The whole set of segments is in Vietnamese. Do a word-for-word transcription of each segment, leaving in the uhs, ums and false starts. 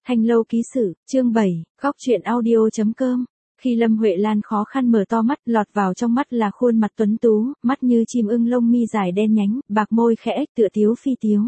Thanh Lâu ký sự, chương bảy, góc truyện audio.com. Khi Lâm Huệ Lan khó khăn mở to mắt, lọt vào trong mắt là khuôn mặt tuấn tú, mắt như chim ưng lông mi dài đen nhánh, bạc môi khẽ ếch tựa tiếu phi tiếu.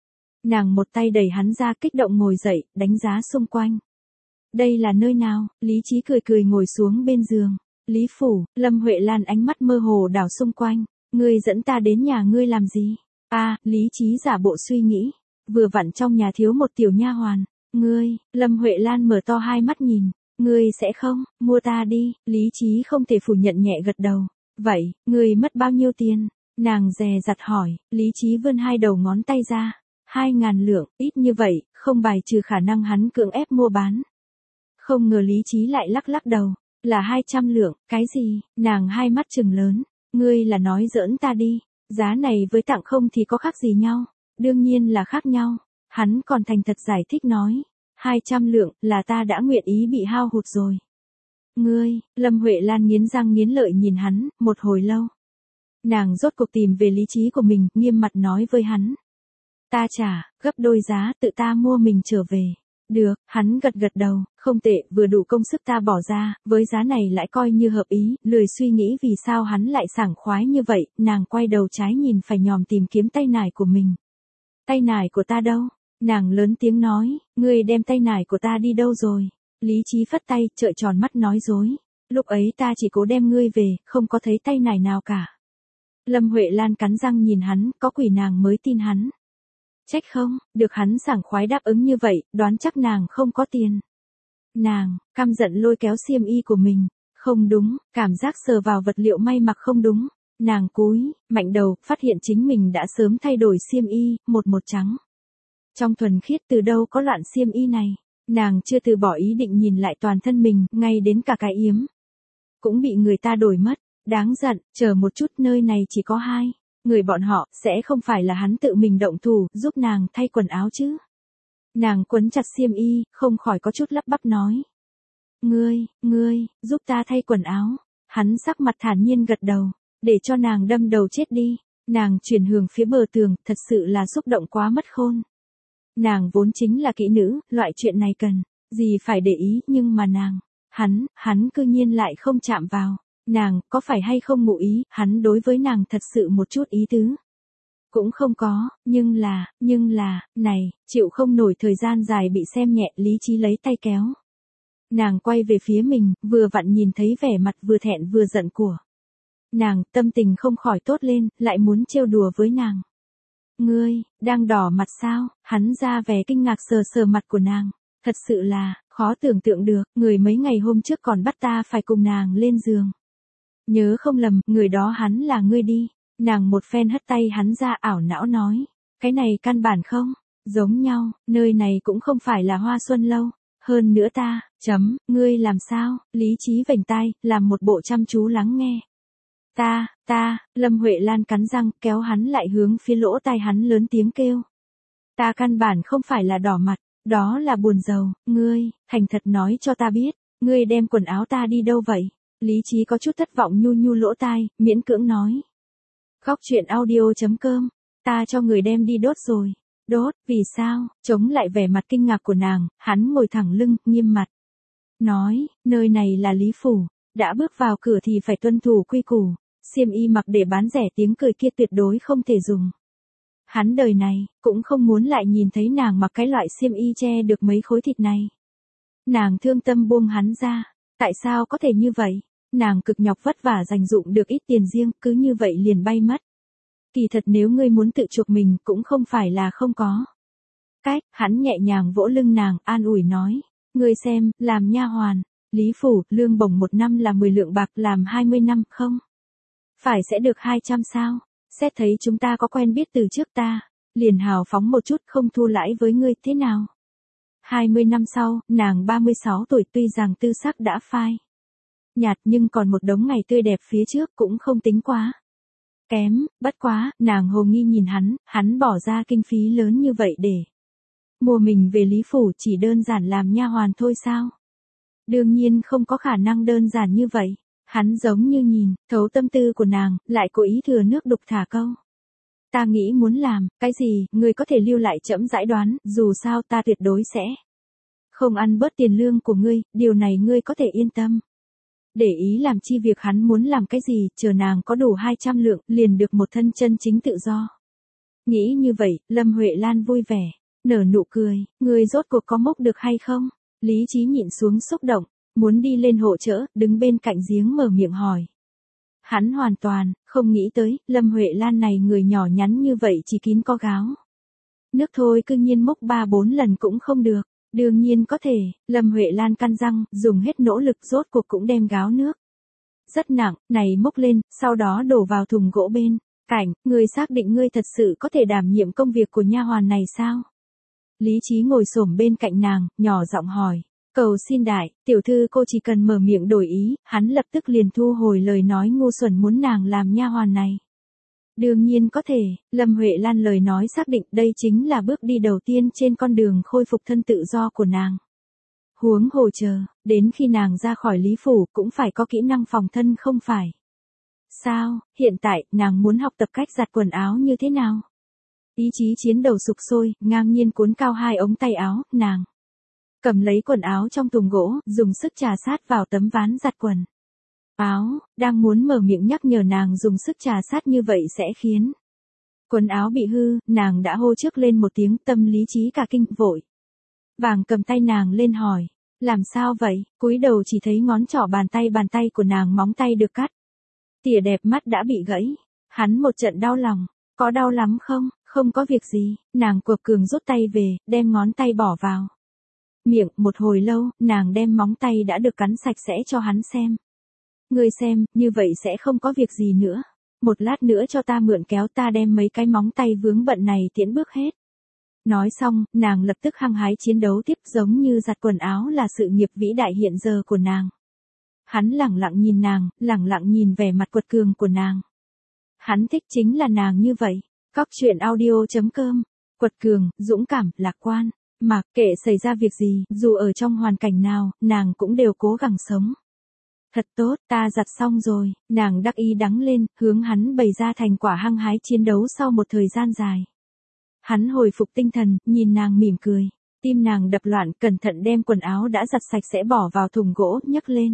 Nàng một tay đẩy hắn ra, kích động ngồi dậy, đánh giá xung quanh. Đây là nơi nào? Lý Chí cười cười ngồi xuống bên giường. Lý phủ. Lâm Huệ Lan ánh mắt mơ hồ đảo xung quanh. Ngươi dẫn ta đến nhà ngươi làm gì? A, à, Lý Chí giả bộ suy nghĩ. Vừa vặn trong nhà thiếu một tiểu nha hoàn. Ngươi, Lâm Huệ Lan mở to hai mắt nhìn. Ngươi sẽ không, mua ta đi. Lý Chí không thể phủ nhận, nhẹ gật đầu. Vậy, ngươi mất bao nhiêu tiền? Nàng dè dặt hỏi. Lý Chí vươn hai đầu ngón tay ra. Hai ngàn lượng, ít như vậy, không bài trừ khả năng hắn cưỡng ép mua bán. Không ngờ Lý Chí lại lắc lắc đầu. Là hai trăm lượng, cái gì? Nàng hai mắt trừng lớn. Ngươi là nói giỡn ta đi. Giá này với tặng không thì có khác gì nhau? Đương nhiên là khác nhau. Hắn còn thành thật giải thích nói. Hai trăm lượng là ta đã nguyện ý bị hao hụt rồi. Ngươi, Lâm Huệ Lan nghiến răng nghiến lợi nhìn hắn, một hồi lâu. Nàng rốt cuộc tìm về lý trí của mình, nghiêm mặt nói với hắn. Ta trả, gấp đôi giá, tự ta mua mình trở về. Được, hắn gật gật đầu, không tệ, vừa đủ công sức ta bỏ ra, với giá này lại coi như hợp ý, lười suy nghĩ vì sao hắn lại sảng khoái như vậy, nàng quay đầu trái nhìn phải nhòm tìm kiếm tay nải của mình. Tay nải của ta đâu? Nàng lớn tiếng nói, ngươi đem tay nải của ta đi đâu rồi? Lý Chí phất tay, trợn tròn mắt nói dối. Lúc ấy ta chỉ cố đem ngươi về, không có thấy tay nải nào cả. Lâm Huệ Lan cắn răng nhìn hắn, có quỷ nàng mới tin hắn. Trách không, được hắn sảng khoái đáp ứng như vậy, đoán chắc nàng không có tiền. Nàng, căm giận lôi kéo xiêm y của mình. Không đúng, cảm giác sờ vào vật liệu may mặc không đúng. Nàng cúi, mạnh đầu, phát hiện chính mình đã sớm thay đổi xiêm y, một một trắng. Trong thuần khiết từ đâu có loạn xiêm y này, nàng chưa từ bỏ ý định nhìn lại toàn thân mình, ngay đến cả cái yếm. Cũng bị người ta đổi mất, đáng giận, chờ một chút, nơi này chỉ có hai. Người bọn họ, sẽ không phải là hắn tự mình động thủ, giúp nàng thay quần áo chứ. Nàng quấn chặt xiêm y, không khỏi có chút lắp bắp nói. Ngươi, ngươi, giúp ta thay quần áo. Hắn sắc mặt thản nhiên gật đầu, để cho nàng đâm đầu chết đi. Nàng chuyển hướng phía bờ tường, thật sự là xúc động quá mất khôn. Nàng vốn chính là kỹ nữ, loại chuyện này cần gì phải để ý, nhưng mà nàng, hắn, hắn cư nhiên lại không chạm vào. Nàng, có phải hay không ngụ ý, hắn đối với nàng thật sự một chút ý tứ. Cũng không có, nhưng là, nhưng là, này, chịu không nổi thời gian dài bị xem nhẹ, Lý Chí lấy tay kéo. Nàng quay về phía mình, vừa vặn nhìn thấy vẻ mặt vừa thẹn vừa giận của nàng, tâm tình không khỏi tốt lên, lại muốn trêu đùa với nàng. Ngươi, đang đỏ mặt sao? Hắn ra vẻ kinh ngạc sờ sờ mặt của nàng. Thật sự là, khó tưởng tượng được, người mấy ngày hôm trước còn bắt ta phải cùng nàng lên giường. Nhớ không lầm, người đó hắn là ngươi đi. Nàng một phen hất tay hắn ra, ảo não nói. Cái này căn bản không, giống nhau, nơi này cũng không phải là Hoa Xuân Lâu. Hơn nữa ta, chấm, ngươi làm sao? Lý Chí vểnh tai, làm một bộ chăm chú lắng nghe. Ta, ta, Lâm Huệ Lan cắn răng, kéo hắn lại hướng phía lỗ tai hắn lớn tiếng kêu. Ta căn bản không phải là đỏ mặt, đó là buồn rầu, ngươi, thành thật nói cho ta biết, ngươi đem quần áo ta đi đâu vậy? Lý Chí có chút thất vọng nhu nhu lỗ tai, miễn cưỡng nói. Góc truyện audio.com, ta cho người đem đi đốt rồi. Đốt, vì sao? Chống lại vẻ mặt kinh ngạc của nàng, hắn ngồi thẳng lưng, nghiêm mặt. Nói, nơi này là Lý Phủ, đã bước vào cửa thì phải tuân thủ quy củ. Xiêm y mặc để bán rẻ tiếng cười kia tuyệt đối không thể dùng. Hắn đời này, cũng không muốn lại nhìn thấy nàng mặc cái loại xiêm y che được mấy khối thịt này. Nàng thương tâm buông hắn ra. Tại sao có thể như vậy? Nàng cực nhọc vất vả dành dụm được ít tiền riêng, cứ như vậy liền bay mất. Kỳ thật nếu ngươi muốn tự chuộc mình, cũng không phải là không có. Cách, hắn nhẹ nhàng vỗ lưng nàng, an ủi nói. Ngươi xem, làm nha hoàn, Lý Phủ, lương bổng một năm là mười lượng bạc, làm hai mươi năm, không? Phải sẽ được hai trăm sao? Xét thấy chúng ta có quen biết từ trước ta, liền hào phóng một chút, không thu lãi với ngươi, thế nào? hai mươi năm sau, nàng ba mươi sáu tuổi, tuy rằng tư sắc đã phai nhạt nhưng còn một đống ngày tươi đẹp phía trước, cũng không tính quá kém, bất quá, nàng hồ nghi nhìn hắn, hắn bỏ ra kinh phí lớn như vậy để mua mình về Lý Phủ, chỉ đơn giản làm nha hoàn thôi sao? Đương nhiên không có khả năng đơn giản như vậy. Hắn giống như nhìn thấu tâm tư của nàng, lại cố ý thừa nước đục thả câu. Ta nghĩ muốn làm cái gì, người có thể lưu lại chậm rãi đoán, dù sao ta tuyệt đối sẽ Không ăn bớt tiền lương của ngươi, điều này ngươi có thể yên tâm. Để ý làm chi việc hắn muốn làm cái gì, chờ nàng có đủ hai trăm lượng, liền được một thân chân chính tự do. Nghĩ như vậy, Lâm Huệ Lan vui vẻ, nở nụ cười, ngươi rốt cuộc có mốc được hay không? Lý Chí nhịn xuống xúc động, muốn đi lên hỗ trợ, đứng bên cạnh giếng mở miệng hỏi. Hắn hoàn toàn, không nghĩ tới, Lâm Huệ Lan này người nhỏ nhắn như vậy chỉ kín có gáo. Nước thôi cư nhiên mốc ba bốn lần cũng không được. Đương nhiên có thể, Lâm Huệ Lan căn răng, dùng hết nỗ lực rốt cuộc cũng đem gáo nước. Rất nặng, này mốc lên, sau đó đổ vào thùng gỗ bên cạnh, ngươi xác định ngươi thật sự có thể đảm nhiệm công việc của nha hoàn này sao? Lý Chí ngồi xổm bên cạnh nàng, nhỏ giọng hỏi. Cầu xin đại, tiểu thư cô chỉ cần mở miệng đổi ý, hắn lập tức liền thu hồi lời nói ngu xuẩn muốn nàng làm nha hoàn này. Đương nhiên có thể, Lâm Huệ Lan lời nói xác định đây chính là bước đi đầu tiên trên con đường khôi phục thân tự do của nàng. Huống hồ chờ, đến khi nàng ra khỏi Lý Phủ cũng phải có kỹ năng phòng thân không phải. Sao, hiện tại, nàng muốn học tập cách giặt quần áo như thế nào? Ý chí chiến đầu sục sôi, ngang nhiên cuốn cao hai ống tay áo, nàng cầm lấy quần áo trong thùng gỗ, dùng sức trà sát vào tấm ván giặt quần áo, đang muốn mở miệng nhắc nhở nàng dùng sức trà sát như vậy sẽ khiến quần áo bị hư, nàng đã hô trước lên một tiếng, tâm lý trí cả kinh vội. Vàng cầm tay nàng lên hỏi, làm sao vậy, cúi đầu chỉ thấy ngón trỏ bàn tay bàn tay của nàng móng tay được cắt. Tỉa đẹp mắt đã bị gãy, hắn một trận đau lòng, có đau lắm không, không có việc gì, nàng cuộp cường rút tay về, đem ngón tay bỏ vào miệng, một hồi lâu, nàng đem móng tay đã được cắn sạch sẽ cho hắn xem. Ngươi xem, như vậy sẽ không có việc gì nữa. Một lát nữa cho ta mượn kéo ta đem mấy cái móng tay vướng bận này tiễn bước hết. Nói xong, nàng lập tức hăng hái chiến đấu tiếp giống như giặt quần áo là sự nghiệp vĩ đại hiện giờ của nàng. Hắn lẳng lặng nhìn nàng, lẳng lặng nhìn vẻ mặt quật cường của nàng. Hắn thích chính là nàng như vậy. Cóc truyện audio chấm com, quật cường, dũng cảm, lạc quan. Mặc kệ xảy ra việc gì, dù ở trong hoàn cảnh nào, nàng cũng đều cố gắng sống. Thật tốt, ta giặt xong rồi, nàng đắc ý đắng lên, hướng hắn bày ra thành quả hăng hái chiến đấu sau một thời gian dài. Hắn hồi phục tinh thần, nhìn nàng mỉm cười, tim nàng đập loạn, cẩn thận đem quần áo đã giặt sạch sẽ bỏ vào thùng gỗ, nhấc lên.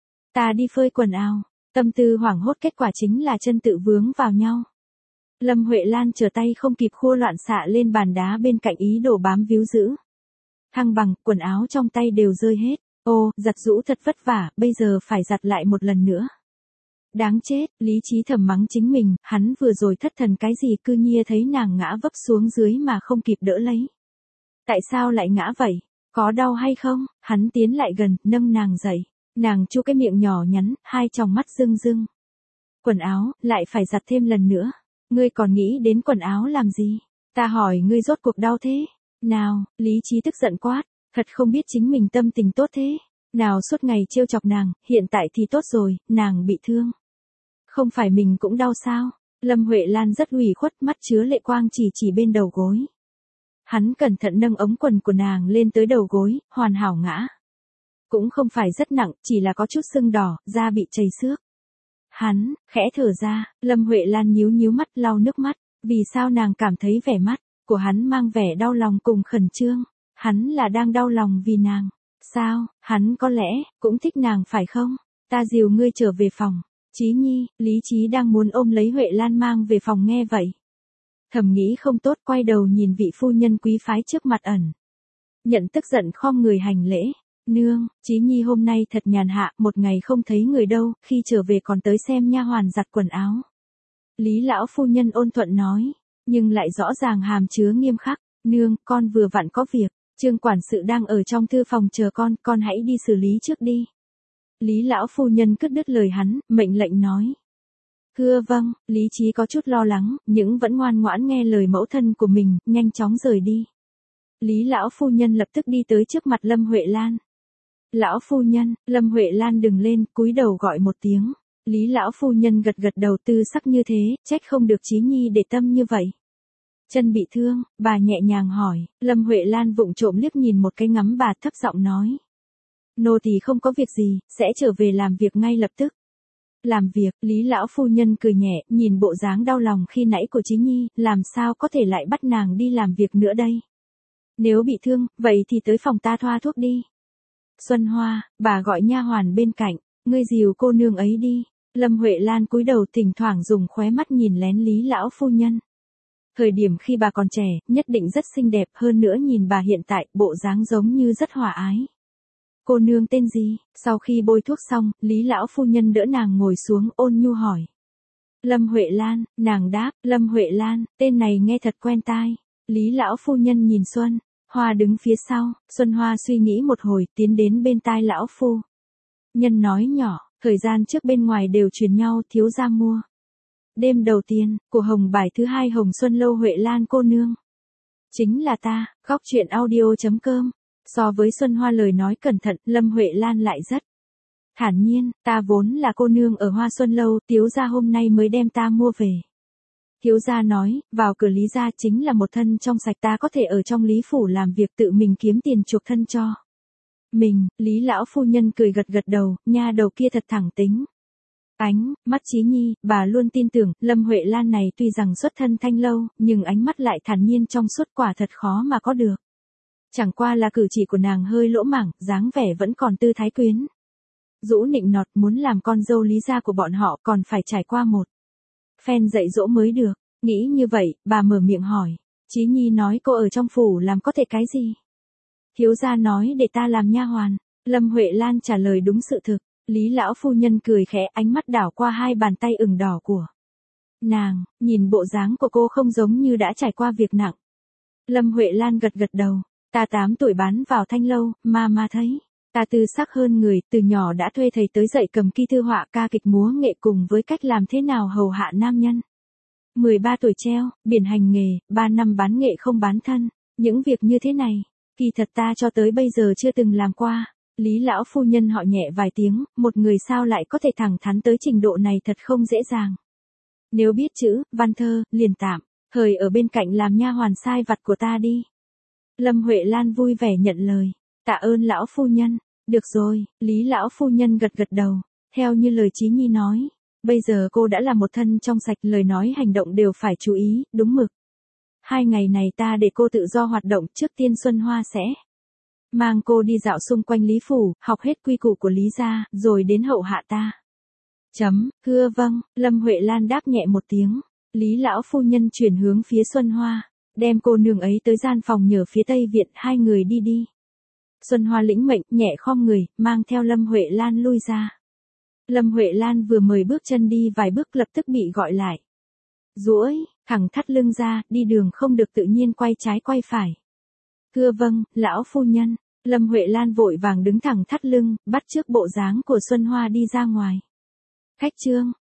Ta đi phơi quần áo, tâm tư hoảng hốt kết quả chính là chân tự vướng vào nhau. Lâm Huệ Lan trở tay không kịp khua loạn xạ lên bàn đá bên cạnh ý đồ bám víu giữ. Thăng bằng, quần áo trong tay đều rơi hết. Ô, giặt rũ thật vất vả, bây giờ phải giặt lại một lần nữa. Đáng chết, Lý Chí thầm mắng chính mình, hắn vừa rồi thất thần cái gì cư nhiên thấy nàng ngã vấp xuống dưới mà không kịp đỡ lấy. Tại sao lại ngã vậy? Có đau hay không? Hắn tiến lại gần, nâng nàng dậy. Nàng chu cái miệng nhỏ nhắn, hai tròng mắt rưng rưng. Quần áo, lại phải giặt thêm lần nữa. Ngươi còn nghĩ đến quần áo làm gì? Ta hỏi ngươi rốt cuộc đau thế? Nào, Lý Chí tức giận quát. Thật không biết chính mình tâm tình tốt thế. Nào suốt ngày trêu chọc nàng, hiện tại thì tốt rồi, nàng bị thương. Không phải mình cũng đau sao? Lâm Huệ Lan rất ủy khuất, mắt chứa lệ quang chỉ chỉ bên đầu gối. Hắn cẩn thận nâng ống quần của nàng lên tới đầu gối, hoàn hảo ngã. Cũng không phải rất nặng, chỉ là có chút sưng đỏ, da bị chảy xước. Hắn, khẽ thở ra, Lâm Huệ Lan nhíu nhíu mắt lau nước mắt, vì sao nàng cảm thấy vẻ mắt của hắn mang vẻ đau lòng cùng khẩn trương. Hắn là đang đau lòng vì nàng. Sao, hắn có lẽ, cũng thích nàng phải không? Ta dìu ngươi trở về phòng. Chí Nhi, Lý Chí đang muốn ôm lấy Huệ Lan mang về phòng nghe vậy. Thầm nghĩ không tốt quay đầu nhìn vị phu nhân quý phái trước mặt ẩn. Nhận tức giận khom người hành lễ. Nương, Chí Nhi hôm nay thật nhàn hạ, một ngày không thấy người đâu, khi trở về còn tới xem nha hoàn giặt quần áo. Lý lão phu nhân ôn thuận nói, nhưng lại rõ ràng hàm chứa nghiêm khắc. Nương, con vừa vặn có việc. Trương quản sự đang ở trong thư phòng chờ con, con hãy đi xử lý trước đi. Lý lão phu nhân cất đứt lời hắn, mệnh lệnh nói. Thưa vâng, Lý Chí có chút lo lắng, nhưng vẫn ngoan ngoãn nghe lời mẫu thân của mình, nhanh chóng rời đi. Lý lão phu nhân lập tức đi tới trước mặt Lâm Huệ Lan. Lão phu nhân, Lâm Huệ Lan đừng lên, cúi đầu gọi một tiếng. Lý lão phu nhân gật gật đầu tư sắc như thế, trách không được Chí Nhi để tâm như vậy. Chân bị thương, bà nhẹ nhàng hỏi, Lâm Huệ Lan vụng trộm liếc nhìn một cái ngắm bà thấp giọng nói. Nô tỳ không có việc gì, sẽ trở về làm việc ngay lập tức. Làm việc, Lý lão phu nhân cười nhẹ, nhìn bộ dáng đau lòng khi nãy của Chí Nhi, làm sao có thể lại bắt nàng đi làm việc nữa đây. Nếu bị thương, vậy thì tới phòng ta thoa thuốc đi. Xuân Hoa, bà gọi nha hoàn bên cạnh, ngươi dìu cô nương ấy đi. Lâm Huệ Lan cúi đầu thỉnh thoảng dùng khóe mắt nhìn lén Lý lão phu nhân. Thời điểm khi bà còn trẻ, nhất định rất xinh đẹp, hơn nữa nhìn bà hiện tại, bộ dáng giống như rất hòa ái. Cô nương tên gì? Sau khi bôi thuốc xong, Lý lão phu nhân đỡ nàng ngồi xuống, ôn nhu hỏi. Lâm Huệ Lan, nàng đáp, Lâm Huệ Lan, tên này nghe thật quen tai. Lý lão phu nhân nhìn Xuân Hoa đứng phía sau, Xuân Hoa suy nghĩ một hồi, tiến đến bên tai lão phu nhân nói nhỏ, thời gian trước bên ngoài đều truyền nhau thiếu gia mua. Đêm đầu tiên, của hồng bài thứ hai Hồng Xuân Lâu Huệ Lan cô nương. Chính là ta, góc truyện audio.com. So với Xuân Hoa lời nói cẩn thận, Lâm Huệ Lan lại rất thản nhiên, ta vốn là cô nương ở Hoa Xuân Lâu, thiếu gia hôm nay mới đem ta mua về. Thiếu gia nói, vào cửa Lý gia chính là một thân trong sạch, ta có thể ở trong Lý phủ làm việc tự mình kiếm tiền chuộc thân cho mình. Lý lão phu nhân cười gật gật đầu, nha đầu kia thật thẳng tính. Ánh mắt Chí Nhi, bà luôn tin tưởng, Lâm Huệ Lan này tuy rằng xuất thân thanh lâu, nhưng ánh mắt lại thản nhiên trong suốt, quả thật khó mà có được. Chẳng qua là cử chỉ của nàng hơi lỗ mảng, dáng vẻ vẫn còn tư thái quyến rũ nịnh nọt, muốn làm con dâu Lý gia của bọn họ còn phải trải qua một phen dạy dỗ mới được. Nghĩ như vậy, bà mở miệng hỏi. Chí Nhi nói cô ở trong phủ làm có thể cái gì? Thiếu gia nói để ta làm nha hoàn. Lâm Huệ Lan trả lời đúng sự thực. Lý lão phu nhân cười khẽ, ánh mắt đảo qua hai bàn tay ửng đỏ của nàng, nhìn bộ dáng của cô không giống như đã trải qua việc nặng. Lâm Huệ Lan gật gật đầu. Ta tám tuổi bán vào thanh lâu, mà mà thấy ta tư sắc hơn người, từ nhỏ đã thuê thầy tới dạy cầm kỳ thư họa, ca kịch múa nghệ cùng với cách làm thế nào hầu hạ nam nhân. mười ba tuổi treo, biển hành nghề, ba năm bán nghệ không bán thân. Những việc như thế này, kỳ thật ta cho tới bây giờ chưa từng làm qua. Lý lão phu nhân họ nhẹ vài tiếng, một người sao lại có thể thẳng thắn tới trình độ này thật không dễ dàng. Nếu biết chữ, văn thơ, liền tạm thời ở bên cạnh làm nha hoàn sai vặt của ta đi. Lâm Huệ Lan vui vẻ nhận lời. Tạ ơn lão phu nhân. Được rồi, Lý lão phu nhân gật gật đầu. Theo như lời Chí Nhi nói, bây giờ cô đã là một thân trong sạch, lời nói hành động đều phải chú ý, đúng mực. Hai ngày này ta để cô tự do hoạt động, trước tiên Xuân Hoa sẽ mang cô đi dạo xung quanh Lý phủ, học hết quy củ của Lý gia, rồi đến hậu hạ ta. Chấm, thưa vâng, Lâm Huệ Lan đáp nhẹ một tiếng. Lý lão phu nhân chuyển hướng phía Xuân Hoa, đem cô nương ấy tới gian phòng nhờ phía tây viện, hai người đi đi. Xuân Hoa lĩnh mệnh, nhẹ khom người, mang theo Lâm Huệ Lan lui ra. Lâm Huệ Lan vừa mời bước chân đi vài bước lập tức bị gọi lại. Duỗi thẳng thắt lưng ra, đi đường không được tự nhiên quay trái quay phải. Thưa vâng, lão phu nhân. Lâm Huệ Lan vội vàng đứng thẳng thắt lưng, bắt chước bộ dáng của Xuân Hoa đi ra ngoài. Khách trương,